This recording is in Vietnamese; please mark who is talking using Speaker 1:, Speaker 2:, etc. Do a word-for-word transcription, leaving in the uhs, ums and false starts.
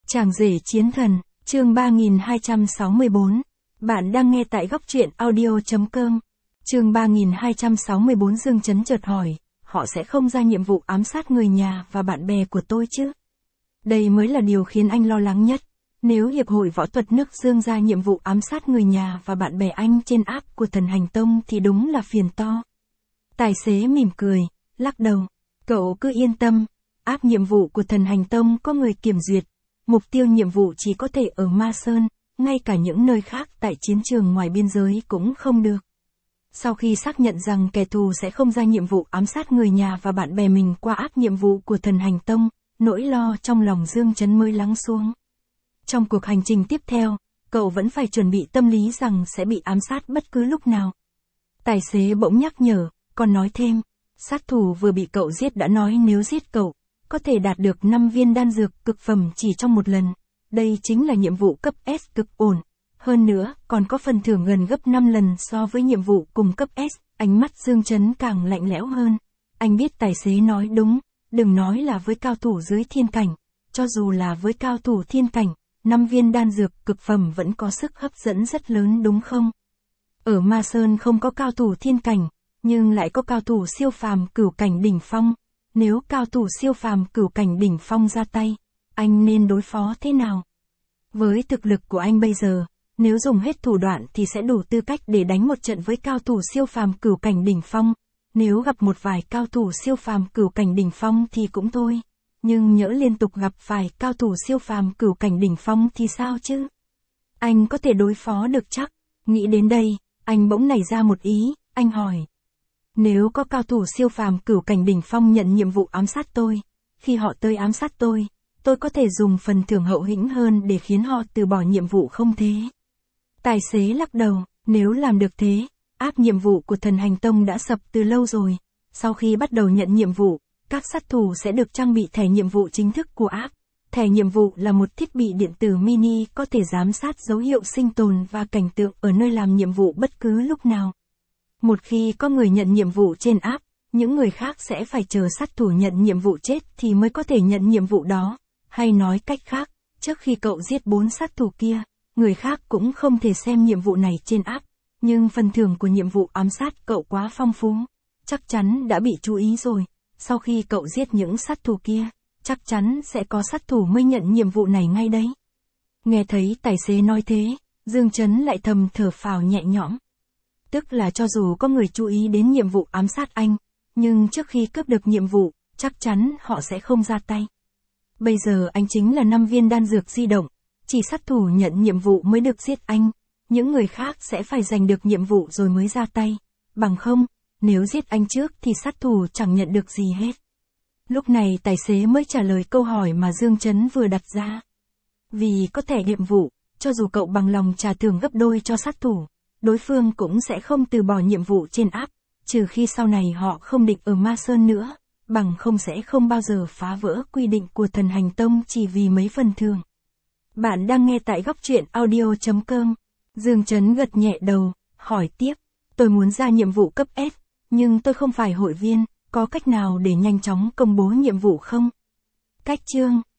Speaker 1: Chàng rể chiến thần, chương ba nghìn hai trăm sáu mươi bốn. Bạn đang nghe tại góc truyện audio chấm com. Chương ba nghìn hai trăm sáu mươi bốn. Dương Chấn chợt hỏi, họ sẽ không ra nhiệm vụ ám sát người nhà và bạn bè của tôi chứ? Đây mới là điều khiến anh lo lắng nhất. Nếu Hiệp hội Võ thuật nước Dương ra nhiệm vụ ám sát người nhà và bạn bè anh trên app của Thần Hành Tông thì đúng là phiền to. Tài xế mỉm cười, lắc đầu. Cậu cứ yên tâm, app nhiệm vụ của Thần Hành Tông có người kiểm duyệt. Mục tiêu nhiệm vụ chỉ có thể ở Ma Sơn, ngay cả những nơi khác tại chiến trường ngoài biên giới cũng không được. Sau khi xác nhận rằng kẻ thù sẽ không ra nhiệm vụ ám sát người nhà và bạn bè mình qua app nhiệm vụ của Thần Hành Tông, nỗi lo trong lòng Dương Chấn mới lắng xuống. Trong cuộc hành trình tiếp theo, cậu vẫn phải chuẩn bị tâm lý rằng sẽ bị ám sát bất cứ lúc nào. Tài xế bỗng nhắc nhở, còn nói thêm, sát thủ vừa bị cậu giết đã nói nếu giết cậu, có thể đạt được năm viên đan dược cực phẩm chỉ trong một lần. Đây chính là nhiệm vụ cấp S cực ổn. Hơn nữa, còn có phần thưởng gần gấp năm lần so với nhiệm vụ cùng cấp S. Ánh mắt Dương Chấn càng lạnh lẽo hơn. Anh biết tài xế nói đúng, đừng nói là với cao thủ dưới thiên cảnh. Cho dù là với cao thủ thiên cảnh, năm viên đan dược cực phẩm vẫn có sức hấp dẫn rất lớn đúng không? Ở Ma Sơn không có cao thủ thiên cảnh, nhưng lại có cao thủ siêu phàm cửu cảnh đỉnh phong. Nếu cao thủ siêu phàm cửu cảnh đỉnh phong ra tay, anh nên đối phó thế nào? Với thực lực của anh bây giờ, nếu dùng hết thủ đoạn thì sẽ đủ tư cách để đánh một trận với cao thủ siêu phàm cửu cảnh đỉnh phong. Nếu gặp một vài cao thủ siêu phàm cửu cảnh đỉnh phong thì cũng thôi. Nhưng nhỡ liên tục gặp phải cao thủ siêu phàm cửu cảnh đỉnh phong thì sao chứ? Anh có thể đối phó được chắc? Nghĩ đến đây, anh bỗng nảy ra một ý, anh hỏi. Nếu có cao thủ siêu phàm cửu cảnh đỉnh phong nhận nhiệm vụ ám sát tôi, khi họ tới ám sát tôi, tôi có thể dùng phần thưởng hậu hĩnh hơn để khiến họ từ bỏ nhiệm vụ không thế? Tài xế lắc đầu, nếu làm được thế, app nhiệm vụ của Thần Hành Tông đã sập từ lâu rồi. Sau khi bắt đầu nhận nhiệm vụ, các sát thủ sẽ được trang bị thẻ nhiệm vụ chính thức của app. Thẻ nhiệm vụ là một thiết bị điện tử mini có thể giám sát dấu hiệu sinh tồn và cảnh tượng ở nơi làm nhiệm vụ bất cứ lúc nào. Một khi có người nhận nhiệm vụ trên app, những người khác sẽ phải chờ sát thủ nhận nhiệm vụ chết thì mới có thể nhận nhiệm vụ đó. Hay nói cách khác, trước khi cậu giết bốn sát thủ kia, người khác cũng không thể xem nhiệm vụ này trên app. Nhưng phần thưởng của nhiệm vụ ám sát cậu quá phong phú, chắc chắn đã bị chú ý rồi. Sau khi cậu giết những sát thủ kia, chắc chắn sẽ có sát thủ mới nhận nhiệm vụ này ngay đấy. Nghe thấy tài xế nói thế, Dương Chấn lại thầm thở phào nhẹ nhõm. Tức là cho dù có người chú ý đến nhiệm vụ ám sát anh, nhưng trước khi cướp được nhiệm vụ, chắc chắn họ sẽ không ra tay. Bây giờ anh chính là năm viên đan dược di động, chỉ sát thủ nhận nhiệm vụ mới được giết anh, những người khác sẽ phải giành được nhiệm vụ rồi mới ra tay. Bằng không, nếu giết anh trước thì sát thủ chẳng nhận được gì hết. Lúc này tài xế mới trả lời câu hỏi mà Dương Chấn vừa đặt ra. Vì có thẻ nhiệm vụ, cho dù cậu bằng lòng trả thưởng gấp đôi cho sát thủ, đối phương cũng sẽ không từ bỏ nhiệm vụ trên app, trừ khi sau này họ không định ở Ma Sơn nữa, bằng không sẽ không bao giờ phá vỡ quy định của Thần Hành Tông chỉ vì mấy phần thưởng. Bạn đang nghe tại góc truyện audio chấm com. Dương Chấn gật nhẹ đầu, hỏi tiếp, tôi muốn ra nhiệm vụ cấp S, nhưng tôi không phải hội viên, có cách nào để nhanh chóng công bố nhiệm vụ không? Cách chương